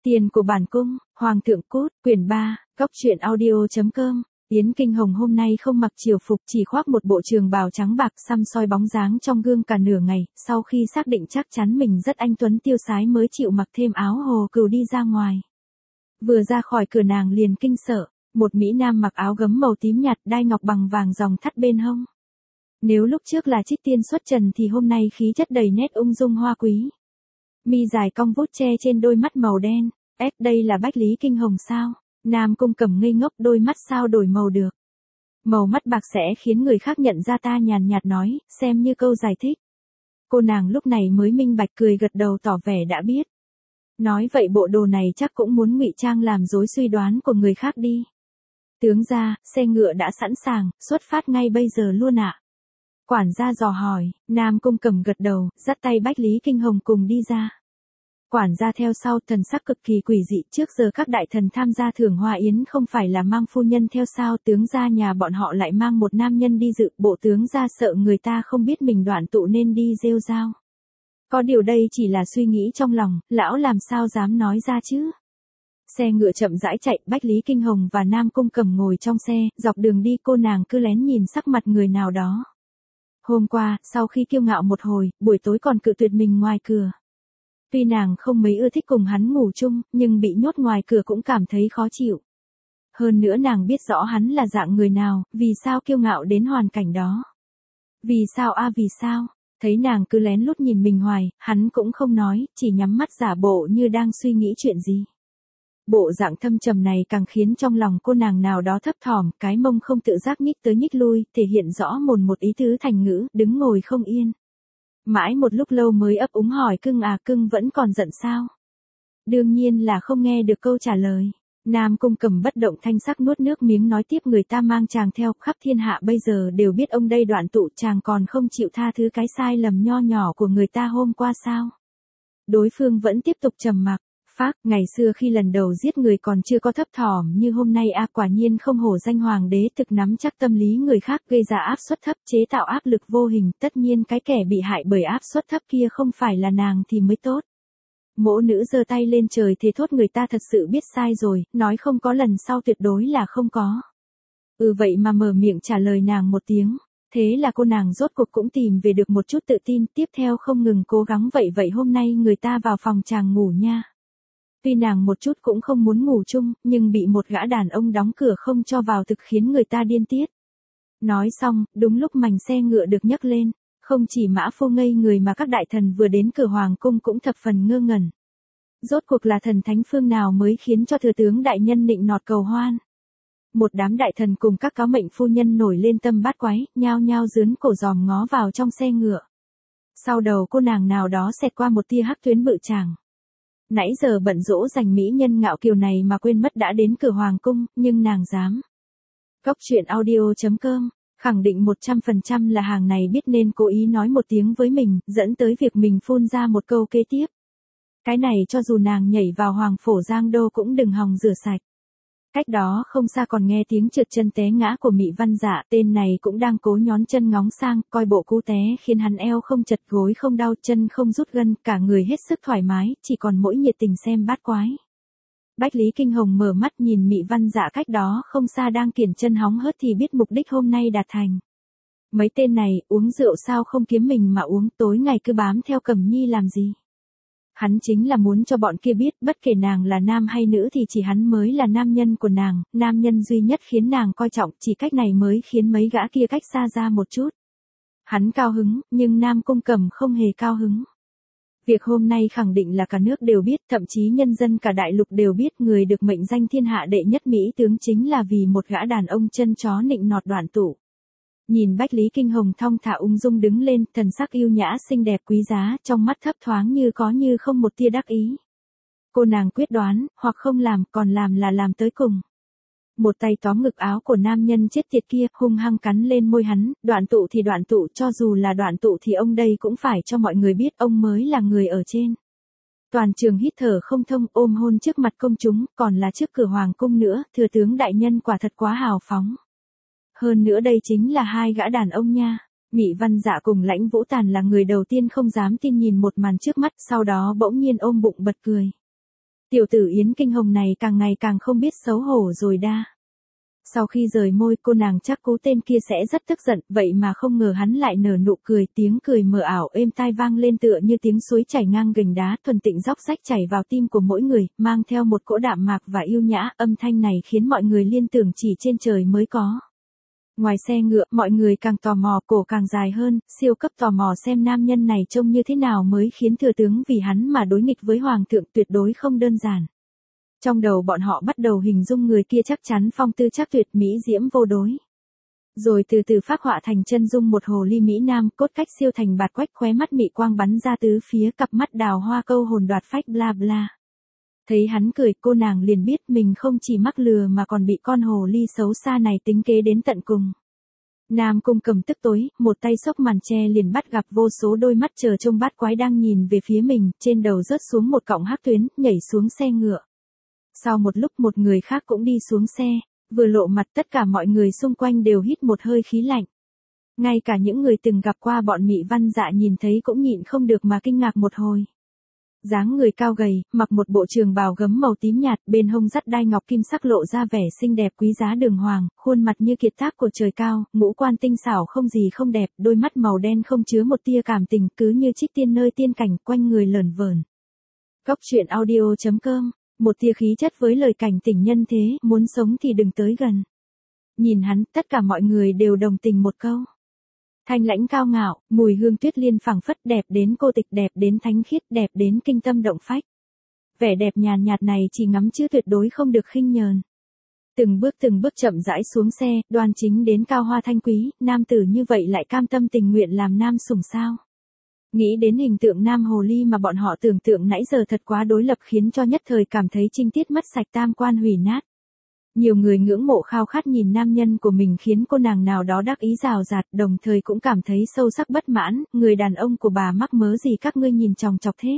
Tiền của bản cung, Hoàng thượng cút, quyển 3, Cốc truyện audio.com. Yến Kinh Hồng hôm nay không mặc triều phục, chỉ khoác một bộ trường bào trắng bạc, săm soi bóng dáng trong gương cả nửa ngày, sau khi xác định chắc chắn mình rất anh tuấn tiêu sái mới chịu mặc thêm áo hồ cừu đi ra ngoài. Vừa ra khỏi cửa nàng liền kinh sợ, một mỹ nam mặc áo gấm màu tím nhạt, đai ngọc bằng vàng dòng thắt bên hông. Nếu lúc trước là trích tiên xuất trần thì hôm nay khí chất đầy nét ung dung hoa quý. Mi dài cong vút che trên đôi mắt màu đen. Đây là Bách Lý Kinh Hồng sao? Nam Cung Cẩm ngây ngốc, đôi mắt sao đổi màu được. Màu mắt bạc sẽ khiến người khác nhận ra ta, nhàn nhạt nói, xem như câu giải thích. Cô nàng lúc này mới minh bạch, cười gật đầu tỏ vẻ đã biết. Nói vậy bộ đồ này chắc cũng muốn ngụy trang làm dối suy đoán của người khác đi. Tướng gia, xe ngựa đã sẵn sàng, xuất phát ngay bây giờ luôn ạ. Quản gia dò hỏi, Nam Cung Cẩm gật đầu, dắt tay Bách Lý Kinh Hồng cùng đi ra. Quản gia theo sau, thần sắc cực kỳ quỷ dị, trước giờ các đại thần tham gia thưởng hoa yến không phải là mang phu nhân theo sao, tướng gia nhà bọn họ lại mang một nam nhân đi dự, bộ tướng gia sợ người ta không biết mình Đoạn Tụ nên đi rêu rao. Có điều đây chỉ là suy nghĩ trong lòng, lão làm sao dám nói ra chứ. Xe ngựa chậm rãi chạy, Bách Lý Kinh Hồng và Nam Cung Cẩm ngồi trong xe, dọc đường đi cô nàng cứ lén nhìn sắc mặt người nào đó. Hôm qua, sau khi kiêu ngạo một hồi, buổi tối còn cự tuyệt mình ngoài cửa. Tuy nàng không mấy ưa thích cùng hắn ngủ chung, nhưng bị nhốt ngoài cửa cũng cảm thấy khó chịu. Hơn nữa nàng biết rõ hắn là dạng người nào, vì sao kiêu ngạo đến hoàn cảnh đó. Vì sao? Thấy nàng cứ lén lút nhìn mình hoài, hắn cũng không nói, chỉ nhắm mắt giả bộ như đang suy nghĩ chuyện gì. Bộ dạng thâm trầm này càng khiến trong lòng cô nàng nào đó thấp thỏm, cái mông không tự giác nhích tới nhích lui, thể hiện rõ một ý tứ thành ngữ, đứng ngồi không yên. Mãi một lúc lâu mới ấp úng hỏi, cưng à, cưng vẫn còn giận sao? Đương nhiên là không nghe được câu trả lời. Nam Cung Cẩm bất động thanh sắc nuốt nước miếng nói tiếp, người ta mang chàng theo, khắp thiên hạ bây giờ đều biết ông đây Đoạn Tụ, chàng còn không chịu tha thứ cái sai lầm nho nhỏ của người ta hôm qua sao? Đối phương vẫn tiếp tục trầm mặc. Phác, ngày xưa khi lần đầu giết người còn chưa có thấp thỏm như hôm nay quả nhiên không hổ danh hoàng đế, thực nắm chắc tâm lý người khác, gây ra áp suất thấp, chế tạo áp lực vô hình, tất nhiên cái kẻ bị hại bởi áp suất thấp kia không phải là nàng thì mới tốt. Mỗ nữ giơ tay lên trời thề thốt, người ta thật sự biết sai rồi, nói không có lần sau tuyệt đối là không có. Vậy mà mở miệng trả lời nàng một tiếng. Thế là cô nàng rốt cuộc cũng tìm về được một chút tự tin, tiếp theo không ngừng cố gắng, vậy hôm nay người ta vào phòng chàng ngủ nha. Tuy nàng một chút cũng không muốn ngủ chung, nhưng bị một gã đàn ông đóng cửa không cho vào thực khiến người ta điên tiết. Nói xong, đúng lúc mành xe ngựa được nhấc lên, không chỉ Mã Phu ngây người mà các đại thần vừa đến cửa hoàng cung cũng thập phần ngơ ngẩn. Rốt cuộc là thần thánh phương nào mới khiến cho thừa tướng đại nhân nịnh nọt cầu hoan. Một đám đại thần cùng các cáo mệnh phu nhân nổi lên tâm bát quái, nhao nhao dướn cổ dòm ngó vào trong xe ngựa. Sau đầu cô nàng nào đó xẹt qua một tia hắc tuyến bự chàng. Nãy giờ bận rỗ giành mỹ nhân ngạo kiều này mà quên mất đã đến cửa hoàng cung, nhưng nàng dám. Cốc truyện audio.com, khẳng định 100% là hàng này biết nên cố ý nói một tiếng với mình, dẫn tới việc mình phun ra một câu kế tiếp. Cái này cho dù nàng nhảy vào hoàng phổ Giang Đô cũng đừng hòng rửa sạch. Cách đó không xa còn nghe tiếng trượt chân té ngã của Mị Văn Dạ, tên này cũng đang cố nhón chân ngóng sang, coi bộ cú té khiến hắn eo không chật gối không đau, chân không rút gân, cả người hết sức thoải mái, chỉ còn mỗi nhiệt tình xem bát quái. Bách Lý Kinh Hồng mở mắt nhìn Mị Văn Dạ cách đó không xa đang kiểng chân hóng hớt thì biết mục đích hôm nay đạt thành. Mấy tên này uống rượu sao không kiếm mình mà uống, tối ngày cứ bám theo Cẩm Nhi làm gì? Hắn chính là muốn cho bọn kia biết, bất kể nàng là nam hay nữ thì chỉ hắn mới là nam nhân của nàng, nam nhân duy nhất khiến nàng coi trọng, chỉ cách này mới khiến mấy gã kia cách xa ra một chút. Hắn cao hứng, nhưng Nam Cung Cẩm không hề cao hứng. Việc hôm nay khẳng định là cả nước đều biết, thậm chí nhân dân cả đại lục đều biết, người được mệnh danh thiên hạ đệ nhất mỹ tướng chính là vì một gã đàn ông chân chó nịnh nọt Đoạn Tụ. Nhìn Bách Lý Kinh Hồng thong thả ung dung đứng lên, thần sắc yêu nhã xinh đẹp quý giá, trong mắt thấp thoáng như có như không một tia đắc ý. Cô nàng quyết đoán, hoặc không làm, còn làm là làm tới cùng. Một tay tóm ngực áo của nam nhân chết tiệt kia, hung hăng cắn lên môi hắn, Đoạn Tụ thì Đoạn Tụ, cho dù là Đoạn Tụ thì ông đây cũng phải cho mọi người biết ông mới là người ở trên. Toàn trường hít thở không thông, ôm hôn trước mặt công chúng, còn là trước cửa hoàng cung nữa, thừa tướng đại nhân quả thật quá hào phóng. Hơn nữa đây chính là hai gã đàn ông nha. Mị Văn Dạ cùng Lãnh Vũ Tàn là người đầu tiên không dám tin nhìn một màn trước mắt, sau đó bỗng nhiên ôm bụng bật cười. Tiểu tử Yến Kinh Hồng này càng ngày càng không biết xấu hổ rồi đa. Sau khi rời môi, cô nàng chắc cú tên kia sẽ rất tức giận, vậy mà không ngờ hắn lại nở nụ cười, tiếng cười mờ ảo êm tai vang lên tựa như tiếng suối chảy ngang gành đá, thuần tịnh róc rách chảy vào tim của mỗi người, mang theo một cỗ đạm mạc và yêu nhã, âm thanh này khiến mọi người liên tưởng chỉ trên trời mới có. Ngoài xe ngựa, mọi người càng tò mò, cổ càng dài hơn, siêu cấp tò mò xem nam nhân này trông như thế nào mới khiến thừa tướng vì hắn mà đối nghịch với hoàng thượng, tuyệt đối không đơn giản. Trong đầu bọn họ bắt đầu hình dung người kia chắc chắn phong tư chắc tuyệt, mỹ diễm vô đối. Rồi từ từ phác họa thành chân dung một hồ ly mỹ nam, cốt cách siêu thành bạt quách, khóe mắt mị quang bắn ra tứ phía, cặp mắt đào hoa câu hồn đoạt phách bla bla. Thấy hắn cười, cô nàng liền biết mình không chỉ mắc lừa mà còn bị con hồ ly xấu xa này tính kế đến tận cùng. Nam Cung Cầm tức tối, một tay xốc màn che liền bắt gặp vô số đôi mắt chờ trông bát quái đang nhìn về phía mình, trên đầu rớt xuống một cọng hắc tuyến, nhảy xuống xe ngựa. Sau một lúc một người khác cũng đi xuống xe, vừa lộ mặt tất cả mọi người xung quanh đều hít một hơi khí lạnh. Ngay cả những người từng gặp qua bọn Mị Văn Dạ nhìn thấy cũng nhịn không được mà kinh ngạc một hồi. Dáng người cao gầy, mặc một bộ trường bào gấm màu tím nhạt, bên hông dắt đai ngọc kim sắc lộ ra vẻ xinh đẹp quý giá đường hoàng, khuôn mặt như kiệt tác của trời cao, ngũ quan tinh xảo không gì không đẹp, đôi mắt màu đen không chứa một tia cảm tình, cứ như trích tiên nơi tiên cảnh, quanh người lởn vởn. Góc truyện audio.com, một tia khí chất với lời cảnh tỉnh nhân thế, muốn sống thì đừng tới gần. Nhìn hắn, tất cả mọi người đều đồng tình một câu. Thanh lãnh cao ngạo, mùi hương tuyết liên phảng phất, đẹp đến cô tịch, đẹp đến thánh khiết, đẹp đến kinh tâm động phách. Vẻ đẹp nhàn nhạt này chỉ ngắm chứ tuyệt đối không được khinh nhờn. Từng bước chậm rãi xuống xe, đoan chính đến cao hoa thanh quý, nam tử như vậy lại cam tâm tình nguyện làm nam sủng sao. Nghĩ đến hình tượng nam hồ ly mà bọn họ tưởng tượng nãy giờ thật quá đối lập, khiến cho nhất thời cảm thấy trinh tiết mất sạch, tam quan hủy nát. Nhiều người ngưỡng mộ khao khát nhìn nam nhân của mình, khiến cô nàng nào đó đắc ý rào rạt, đồng thời cũng cảm thấy sâu sắc bất mãn, người đàn ông của bà mắc mớ gì các ngươi nhìn chòng chọc thế.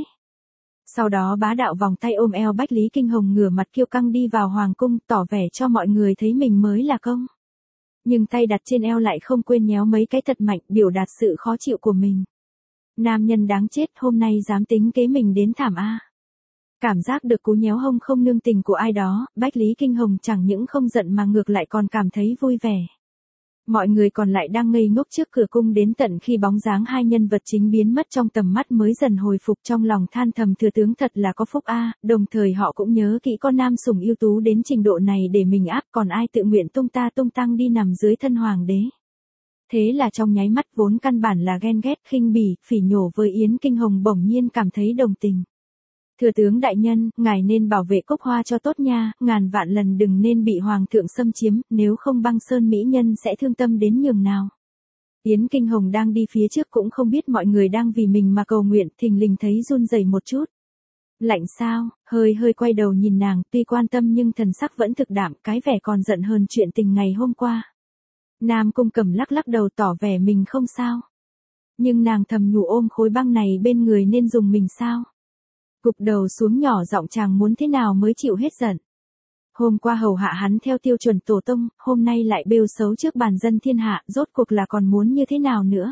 Sau đó bá đạo vòng tay ôm eo Bách Lý Kinh Hồng ngửa mặt kiêu căng đi vào hoàng cung, tỏ vẻ cho mọi người thấy mình mới là công. Nhưng tay đặt trên eo lại không quên nhéo mấy cái thật mạnh, biểu đạt sự khó chịu của mình. Nam nhân đáng chết, hôm nay dám tính kế mình đến thảm a. Cảm giác được cú nhéo hông không nương tình của ai đó, Bách Lý Kinh Hồng chẳng những không giận mà ngược lại còn cảm thấy vui vẻ. Mọi người còn lại đang ngây ngốc trước cửa cung đến tận khi bóng dáng hai nhân vật chính biến mất trong tầm mắt mới dần hồi phục, trong lòng than thầm thừa tướng thật là có phúc a, đồng thời họ cũng nhớ kỹ con nam sủng ưu tú đến trình độ này để mình áp, còn ai tự nguyện tung ta tung tăng đi nằm dưới thân hoàng đế. Thế là trong nháy mắt vốn căn bản là ghen ghét, khinh bỉ, phỉ nhổ với Yến Kinh Hồng bỗng nhiên cảm thấy đồng tình. Thừa tướng đại nhân, ngài nên bảo vệ Cốc Hoa cho tốt nha, ngàn vạn lần đừng nên bị hoàng thượng xâm chiếm, nếu không Băng Sơn mỹ nhân sẽ thương tâm đến nhường nào. Yến Kinh Hồng đang đi phía trước cũng không biết mọi người đang vì mình mà cầu nguyện, thình lình thấy run rẩy một chút. Lạnh sao, hơi quay đầu nhìn nàng, tuy quan tâm nhưng thần sắc vẫn thực đạm, cái vẻ còn giận hơn chuyện tình ngày hôm qua. Nam Cung Cầm lắc đầu tỏ vẻ mình không sao. Nhưng nàng thầm nhủ ôm khối băng này bên người nên dùng mình sao. Gục đầu xuống nhỏ giọng chàng muốn thế nào mới chịu hết giận. Hôm qua hầu hạ hắn theo tiêu chuẩn tổ tông, hôm nay lại bêu xấu trước bàn dân thiên hạ, rốt cuộc là còn muốn như thế nào nữa.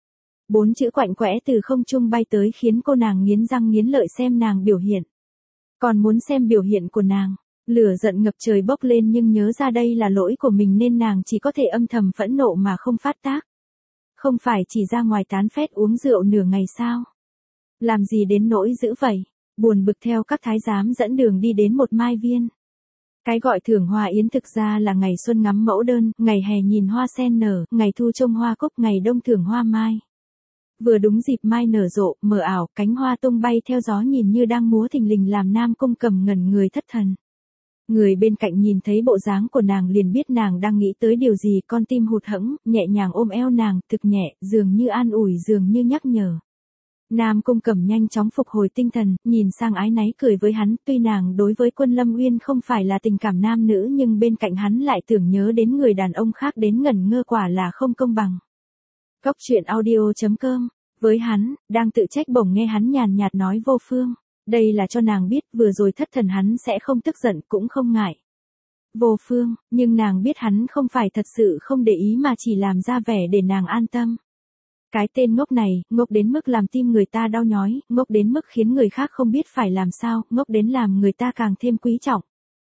4 chữ quạnh quẽ từ không trung bay tới khiến cô nàng nghiến răng nghiến lợi xem nàng biểu hiện. Còn muốn xem biểu hiện của nàng, lửa giận ngập trời bốc lên nhưng nhớ ra đây là lỗi của mình nên nàng chỉ có thể âm thầm phẫn nộ mà không phát tác. Không phải chỉ ra ngoài tán phét uống rượu nửa ngày sao? Làm gì đến nỗi dữ vậy? Buồn bực theo các thái giám dẫn đường đi đến một mai viên. Cái gọi thưởng hoa yến thực ra là ngày xuân ngắm mẫu đơn, ngày hè nhìn hoa sen nở, ngày thu trông hoa cúc, ngày đông thưởng hoa mai. Vừa đúng dịp mai nở rộ, mờ ảo, cánh hoa tung bay theo gió nhìn như đang múa thình lình làm Nam Cung Cầm ngẩn người thất thần. Người bên cạnh nhìn thấy bộ dáng của nàng liền biết nàng đang nghĩ tới điều gì, con tim hụt hẫng, nhẹ nhàng ôm eo nàng, thực nhẹ, dường như an ủi, dường như nhắc nhở. Nam Cung Cầm nhanh chóng phục hồi tinh thần, nhìn sang ái náy cười với hắn, tuy nàng đối với Quân Lâm Uyên không phải là tình cảm nam nữ nhưng bên cạnh hắn lại tưởng nhớ đến người đàn ông khác đến ngẩn ngơ, quả là không công bằng. Góc truyện audio.com, với hắn, đang tự trách bỗng nghe hắn nhàn nhạt nói vô phương. Đây là cho nàng biết vừa rồi thất thần hắn sẽ không tức giận cũng không ngại. Vô phương, nhưng nàng biết hắn không phải thật sự không để ý mà chỉ làm ra vẻ để nàng an tâm. Cái tên ngốc này, ngốc đến mức làm tim người ta đau nhói, ngốc đến mức khiến người khác không biết phải làm sao, ngốc đến làm người ta càng thêm quý trọng.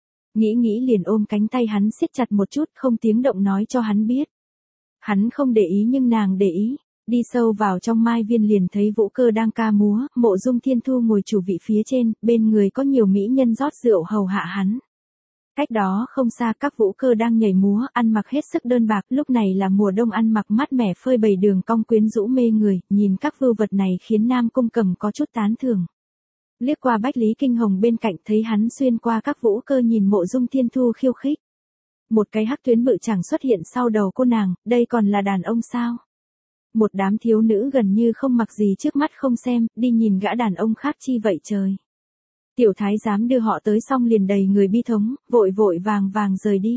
Nghĩ liền ôm cánh tay hắn siết chặt một chút, không tiếng động nói cho hắn biết. Hắn không để ý nhưng nàng để ý. Đi sâu vào trong mai viên liền thấy Vũ Cơ đang ca múa, Mộ Dung Thiên Thu ngồi chủ vị phía trên, bên người có nhiều mỹ nhân rót rượu hầu hạ hắn. Cách đó không xa các Vũ Cơ đang nhảy múa, ăn mặc hết sức đơn bạc, lúc này là mùa đông ăn mặc mát mẻ phơi bày đường cong quyến rũ mê người, nhìn các vưu vật này khiến Nam Cung Cẩm có chút tán thưởng. Liếc qua Bách Lý Kinh Hồng bên cạnh thấy hắn xuyên qua các Vũ Cơ nhìn Mộ Dung Thiên Thu khiêu khích. Một cái hắc tuyến bự chẳng xuất hiện sau đầu cô nàng, đây còn là đàn ông sao? Một đám thiếu nữ gần như không mặc gì trước mắt không xem, đi nhìn gã đàn ông khác chi vậy trời. Tiểu thái giám đưa họ tới xong liền đầy người bi thống, vội vàng rời đi.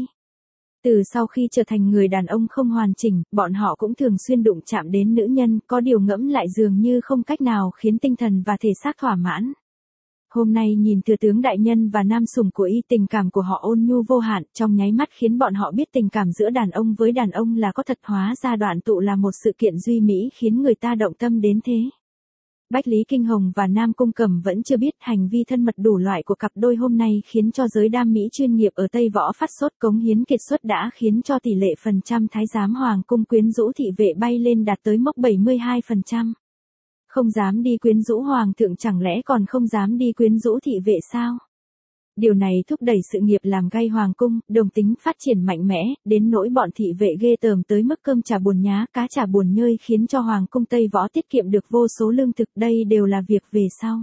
Từ sau khi trở thành người đàn ông không hoàn chỉnh, bọn họ cũng thường xuyên đụng chạm đến nữ nhân, có điều ngẫm lại dường như không cách nào khiến tinh thần và thể xác thỏa mãn. Hôm nay nhìn thừa tướng đại nhân và nam sủng của y, tình cảm của họ ôn nhu vô hạn, trong nháy mắt khiến bọn họ biết tình cảm giữa đàn ông với đàn ông là có thật, hóa ra đoạn tụ là một sự kiện duy mỹ khiến người ta động tâm đến thế. Bách Lý Kinh Hồng và Nam Cung Cẩm vẫn chưa biết hành vi thân mật đủ loại của cặp đôi hôm nay khiến cho giới đam mỹ chuyên nghiệp ở Tây Võ phát sốt, cống hiến kiệt xuất đã khiến cho tỷ lệ phần trăm thái giám hoàng cung quyến rũ thị vệ bay lên đạt tới mốc 72%. Không dám đi quyến rũ hoàng thượng chẳng lẽ còn không dám đi quyến rũ thị vệ sao? Điều này thúc đẩy sự nghiệp làm gay hoàng cung, đồng tính phát triển mạnh mẽ, đến nỗi bọn thị vệ ghê tởm tới mức cơm chả buồn nhá, cá chả buồn nhơi khiến cho hoàng cung Tây Võ tiết kiệm được vô số lương thực, đây đều là việc về sau.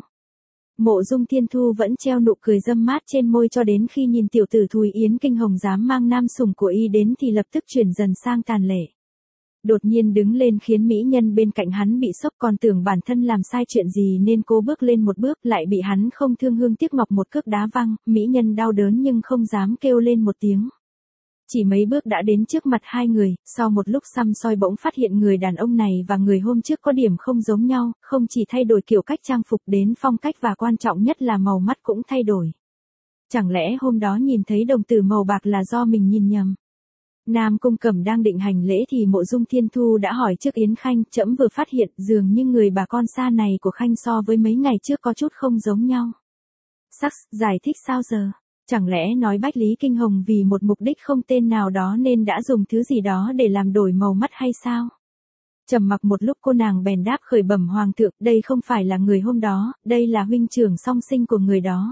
Mộ Dung Thiên Thu vẫn treo nụ cười dâm mát trên môi cho đến khi nhìn tiểu tử Thùy Yến Kinh Hồng dám mang nam sủng của y đến thì lập tức chuyển dần sang tàn lệ. Đột nhiên đứng lên khiến mỹ nhân bên cạnh hắn bị sốc, còn tưởng bản thân làm sai chuyện gì nên cố bước lên một bước lại bị hắn không thương hương tiếc ngọc một cước đá văng, mỹ nhân đau đớn nhưng không dám kêu lên một tiếng. Chỉ mấy bước đã đến trước mặt hai người, sau một lúc săm soi bỗng phát hiện người đàn ông này và người hôm trước có điểm không giống nhau, không chỉ thay đổi kiểu cách trang phục đến phong cách và quan trọng nhất là màu mắt cũng thay đổi. Chẳng lẽ hôm đó nhìn thấy đồng tử màu bạc là do mình nhìn nhầm? Nam Cung Cẩm đang định hành lễ thì Mộ Dung Thiên Thu đã hỏi trước Yến Khanh, trẫm vừa phát hiện dường như người bà con xa này của Khanh so với mấy ngày trước có chút không giống nhau. Sắc, giải thích sao giờ? Chẳng lẽ nói Bách Lý Kinh Hồng vì một mục đích không tên nào đó nên đã dùng thứ gì đó để làm đổi màu mắt hay sao? Trầm mặc một lúc cô nàng bèn đáp khởi bẩm hoàng thượng, đây không phải là người hôm đó, đây là huynh trưởng song sinh của người đó.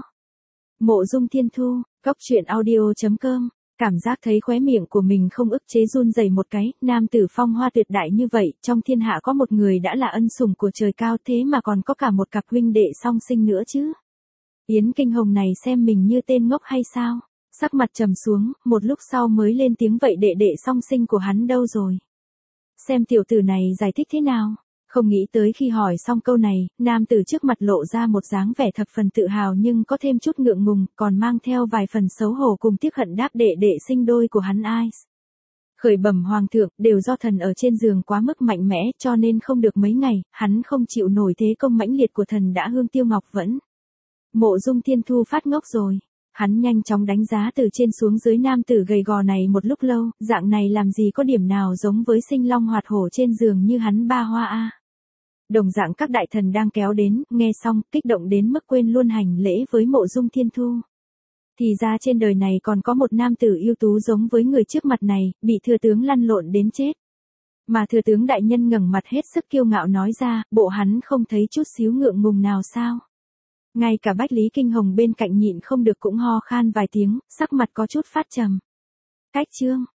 Mộ Dung Thiên Thu, goctruyện.audio.com. Cảm giác thấy khóe miệng của mình không ức chế run rẩy một cái, nam tử phong hoa tuyệt đại như vậy, trong thiên hạ có một người đã là ân sủng của trời cao thế mà còn có cả một cặp huynh đệ song sinh nữa chứ. Yến Kinh Hồng này xem mình như tên ngốc hay sao? Sắc mặt trầm xuống, một lúc sau mới lên tiếng, vậy đệ đệ song sinh của hắn đâu rồi? Xem tiểu tử này giải thích thế nào? Không nghĩ tới khi hỏi xong câu này, nam tử trước mặt lộ ra một dáng vẻ thập phần tự hào nhưng có thêm chút ngượng ngùng, còn mang theo vài phần xấu hổ cùng tiếc hận đáp đệ đệ sinh đôi của hắn ai. Khởi bẩm hoàng thượng, đều do thần ở trên giường quá mức mạnh mẽ cho nên không được mấy ngày, hắn không chịu nổi thế công mãnh liệt của thần đã hương tiêu ngọc vẫn. Mộ Dung Thiên Thu phát ngốc rồi. Hắn nhanh chóng đánh giá từ trên xuống dưới nam tử gầy gò này một lúc lâu, dạng này làm gì có điểm nào giống với sinh long hoạt hổ trên giường như hắn ba hoa a. Đồng dạng các đại thần đang kéo đến, nghe xong, kích động đến mức quên luôn hành lễ với Mộ Dung Thiên Thu. Thì ra trên đời này còn có một nam tử ưu tú giống với người trước mặt này, bị thừa tướng lăn lộn đến chết. Mà thừa tướng đại nhân ngẩng mặt hết sức kiêu ngạo nói ra, bộ hắn không thấy chút xíu ngượng ngùng nào sao? Ngay cả Bách Lý Kinh Hồng bên cạnh nhịn không được cũng ho khan vài tiếng, sắc mặt có chút phát trầm. Cách chương